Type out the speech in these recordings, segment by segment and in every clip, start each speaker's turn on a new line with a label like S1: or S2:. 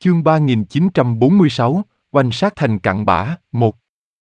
S1: Chương 3946, oanh sát thành cặn bã, 1.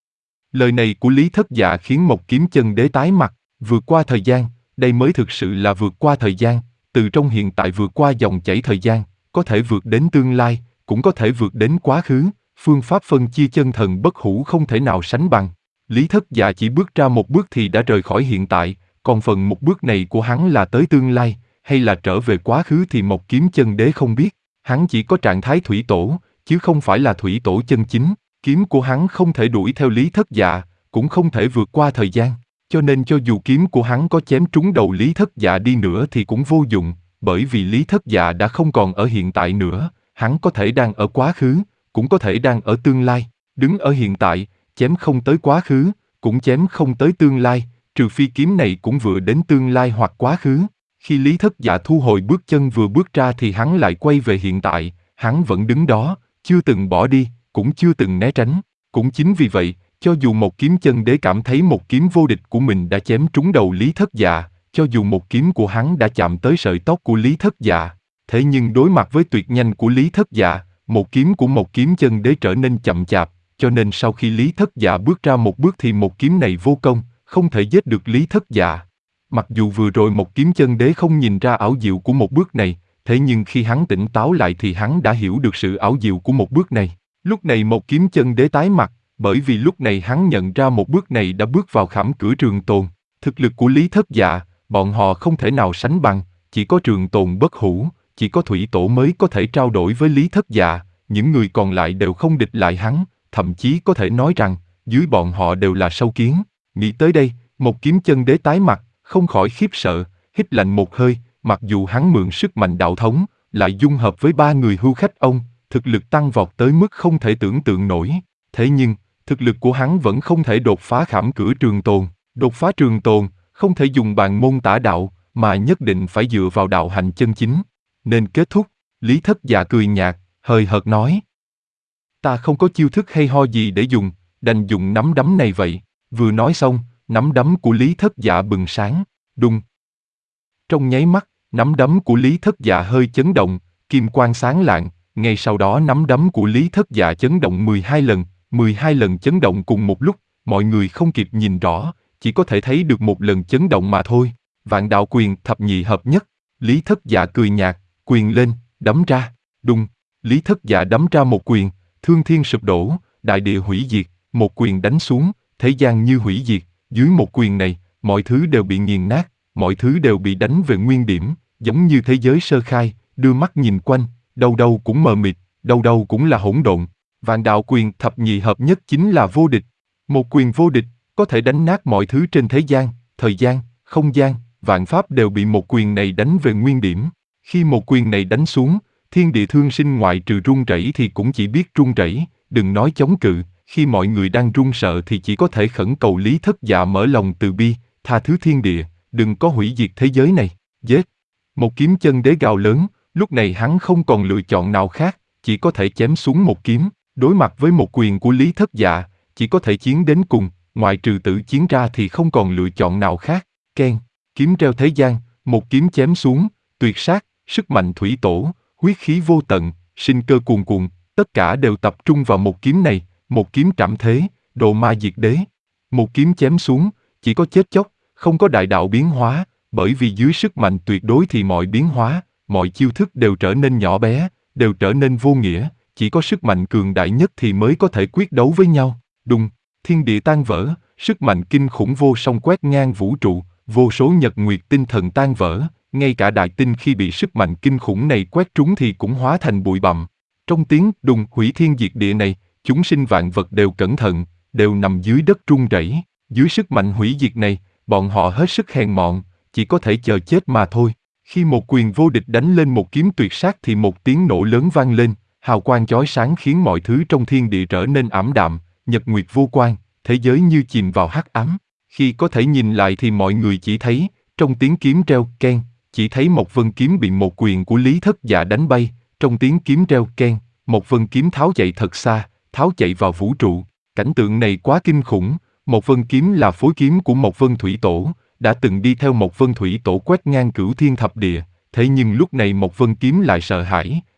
S1: Lời này của Lý Thất Dạ khiến Mộc Kiếm Chân Đế tái mặt, vượt qua thời gian, đây mới thực sự là vượt qua thời gian, từ trong hiện tại vượt qua dòng chảy thời gian, có thể vượt đến tương lai, cũng có thể vượt đến quá khứ, phương pháp phân chia chân thần bất hủ không thể nào sánh bằng. Lý Thất Dạ chỉ bước ra một bước thì đã rời khỏi hiện tại, còn phần một bước này của hắn là tới tương lai, hay là trở về quá khứ thì Mộc Kiếm Chân Đế không biết. Hắn chỉ có trạng thái thủy tổ, chứ không phải là thủy tổ chân chính. Kiếm của hắn không thể đuổi theo Lý Thất Dạ, cũng không thể vượt qua thời gian. Cho nên cho dù kiếm của hắn có chém trúng đầu Lý Thất Dạ đi nữa thì cũng vô dụng, bởi vì Lý Thất Dạ đã không còn ở hiện tại nữa, hắn có thể đang ở quá khứ, cũng có thể đang ở tương lai. Đứng ở hiện tại, chém không tới quá khứ, cũng chém không tới tương lai, trừ phi kiếm này cũng vừa đến tương lai hoặc quá khứ. Khi Lý Thất Dạ thu hồi bước chân vừa bước ra thì hắn lại quay về hiện tại, hắn vẫn đứng đó, chưa từng bỏ đi, cũng chưa từng né tránh. Cũng chính vì vậy, cho dù Mộc Kiếm Chân Đế cảm thấy một kiếm vô địch của mình đã chém trúng đầu Lý Thất Dạ, cho dù một kiếm của hắn đã chạm tới sợi tóc của Lý Thất Dạ, thế nhưng đối mặt với tuyệt nhanh của Lý Thất Dạ, một kiếm của Mộc Kiếm Chân Đế trở nên chậm chạp, cho nên sau khi Lý Thất Dạ bước ra một bước thì một kiếm này vô công, không thể giết được Lý Thất Dạ. Mặc dù vừa rồi Mộc Kiếm Chân Đế không nhìn ra ảo diệu của một bước này, thế nhưng khi hắn tỉnh táo lại thì hắn đã hiểu được sự ảo diệu của một bước này. Lúc này Mộc Kiếm Chân Đế tái mặt, bởi vì lúc này hắn nhận ra một bước này đã bước vào khảm cửa trường tồn. Thực lực của Lý Thất Dạ, bọn họ không thể nào sánh bằng, chỉ có trường tồn bất hủ, chỉ có thủy tổ mới có thể trao đổi với Lý Thất Dạ, những người còn lại đều không địch lại hắn, thậm chí có thể nói rằng, dưới bọn họ đều là sâu kiến. Nghĩ tới đây, Mộc Kiếm Chân Đế tái mặt, không khỏi khiếp sợ, hít lạnh một hơi, mặc dù hắn mượn sức mạnh đạo thống, lại dung hợp với ba người hưu khách ông, thực lực tăng vọt tới mức không thể tưởng tượng nổi. Thế nhưng, thực lực của hắn vẫn không thể đột phá khảm cửa trường tồn. Đột phá trường tồn, không thể dùng bàn môn tả đạo, mà nhất định phải dựa vào đạo hành chân chính. Nên kết thúc, Lý Thất Dạ cười nhạt, hời hợt nói. Ta không có chiêu thức hay ho gì để dùng, đành dùng nắm đấm này vậy. Vừa nói xong, nắm đấm của Lý Thất Dạ bừng sáng, đùng. Trong nháy mắt, nắm đấm của Lý Thất Dạ hơi chấn động, kim quang sáng lạng, ngay sau đó nắm đấm của Lý Thất Dạ chấn động 12 lần chấn động cùng một lúc, mọi người không kịp nhìn rõ, chỉ có thể thấy được một lần chấn động mà thôi. Vạn đạo quyền thập nhị hợp nhất, Lý Thất Dạ cười nhạt, quyền lên, đấm ra, đùng. Lý Thất Dạ đấm ra một quyền, thương thiên sụp đổ, đại địa hủy diệt, một quyền đánh xuống, thế gian như hủy diệt, dưới một quyền này, mọi thứ đều bị nghiền nát, mọi thứ đều bị đánh về nguyên điểm, giống như thế giới sơ khai, đưa mắt nhìn quanh, đâu đâu cũng mờ mịt, đâu đâu cũng là hỗn độn. Vạn đạo quyền thập nhị hợp nhất chính là vô địch. Một quyền vô địch, có thể đánh nát mọi thứ trên thế gian, thời gian, không gian, vạn pháp đều bị một quyền này đánh về nguyên điểm. Khi một quyền này đánh xuống, thiên địa thương sinh ngoại trừ run rẩy thì cũng chỉ biết run rẩy, đừng nói chống cự. Khi mọi người đang run sợ thì chỉ có thể khẩn cầu Lý Thất Dạ mở lòng từ bi, tha thứ thiên địa, đừng có hủy diệt thế giới này. Giết! Một kiếm chân đế gào lớn, lúc này hắn không còn lựa chọn nào khác, chỉ có thể chém xuống một kiếm. Đối mặt với một quyền của Lý Thất Dạ, chỉ có thể chiến đến cùng, ngoại trừ tử chiến ra thì không còn lựa chọn nào khác. Keng! Kiếm treo thế gian, một kiếm chém xuống, tuyệt sát, sức mạnh thủy tổ, huyết khí vô tận, sinh cơ cuồn cuộn, tất cả đều tập trung vào một kiếm này, một kiếm trảm thế, độ ma diệt đế. Một kiếm chém xuống, chỉ có chết chóc, không có đại đạo biến hóa, bởi vì dưới sức mạnh tuyệt đối thì mọi biến hóa, mọi chiêu thức đều trở nên nhỏ bé, đều trở nên vô nghĩa, chỉ có sức mạnh cường đại nhất thì mới có thể quyết đấu với nhau. Đùng, thiên địa tan vỡ, sức mạnh kinh khủng vô song quét ngang vũ trụ, vô số nhật nguyệt tinh thần tan vỡ, ngay cả đại tinh khi bị sức mạnh kinh khủng này quét trúng thì cũng hóa thành bụi bặm. Trong tiếng đùng hủy thiên diệt địa này, chúng sinh vạn vật đều cẩn thận, đều nằm dưới đất run rẩy. Dưới sức mạnh hủy diệt này, bọn họ hết sức hèn mọn, chỉ có thể chờ chết mà thôi. Khi một quyền vô địch đánh lên một kiếm tuyệt sát thì một tiếng nổ lớn vang lên, hào quang chói sáng khiến mọi thứ trong thiên địa trở nên ảm đạm, nhật nguyệt vô quang, thế giới như chìm vào hắc ám. Khi có thể nhìn lại thì mọi người chỉ thấy, trong tiếng kiếm reo keng, chỉ thấy một vân kiếm bị một quyền của Lý Thất Dạ đánh bay, trong tiếng kiếm reo keng, một vân kiếm tháo chạy thật xa, tháo chạy vào vũ trụ. Cảnh tượng này quá kinh khủng, một vân kiếm là phối kiếm của một vân thủy tổ, đã từng đi theo một vân thủy tổ quét ngang cửu thiên thập địa, thế nhưng lúc này một vân kiếm lại sợ hãi,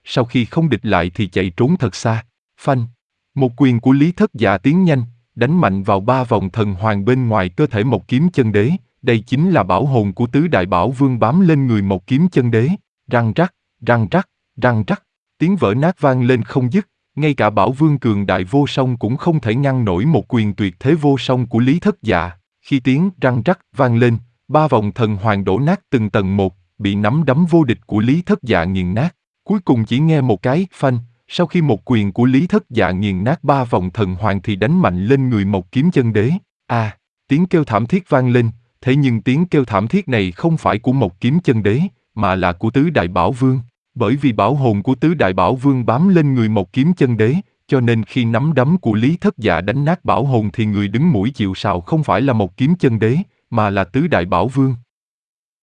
S1: sau khi không địch lại thì chạy trốn thật xa. Phanh! Một quyền của Lý Thất Dạ tiến nhanh, đánh mạnh vào 3 vòng thần hoàng bên ngoài cơ thể Mộc Kiếm Chân Đế, đây chính là bảo hồn của tứ đại bảo vương bám lên người Mộc Kiếm Chân Đế. Răng rắc, răng rắc, răng rắc, tiếng vỡ nát vang lên không dứt, ngay cả bảo vương cường đại vô song cũng không thể ngăn nổi một quyền tuyệt thế vô song của Lý Thất Dạ. Khi tiếng răng rắc vang lên, 3 vòng thần hoàng đổ nát từng tầng một, bị nắm đấm vô địch của Lý Thất Dạ nghiền nát. Cuối cùng chỉ nghe một cái phanh, sau khi một quyền của Lý Thất Dạ nghiền nát 3 vòng thần hoàng thì đánh mạnh lên người Mộc Kiếm Chân Đế. Tiếng kêu thảm thiết vang lên, thế nhưng tiếng kêu thảm thiết này không phải của Mộc Kiếm Chân Đế, mà là của tứ đại bảo vương. Bởi vì bảo hồn của tứ đại bảo vương bám lên người Mộc Kiếm Chân Đế, cho nên khi nắm đấm của Lý Thất Dạ đánh nát bảo hồn thì người đứng mũi chịu sào không phải là Mộc Kiếm Chân Đế, mà là tứ đại bảo vương.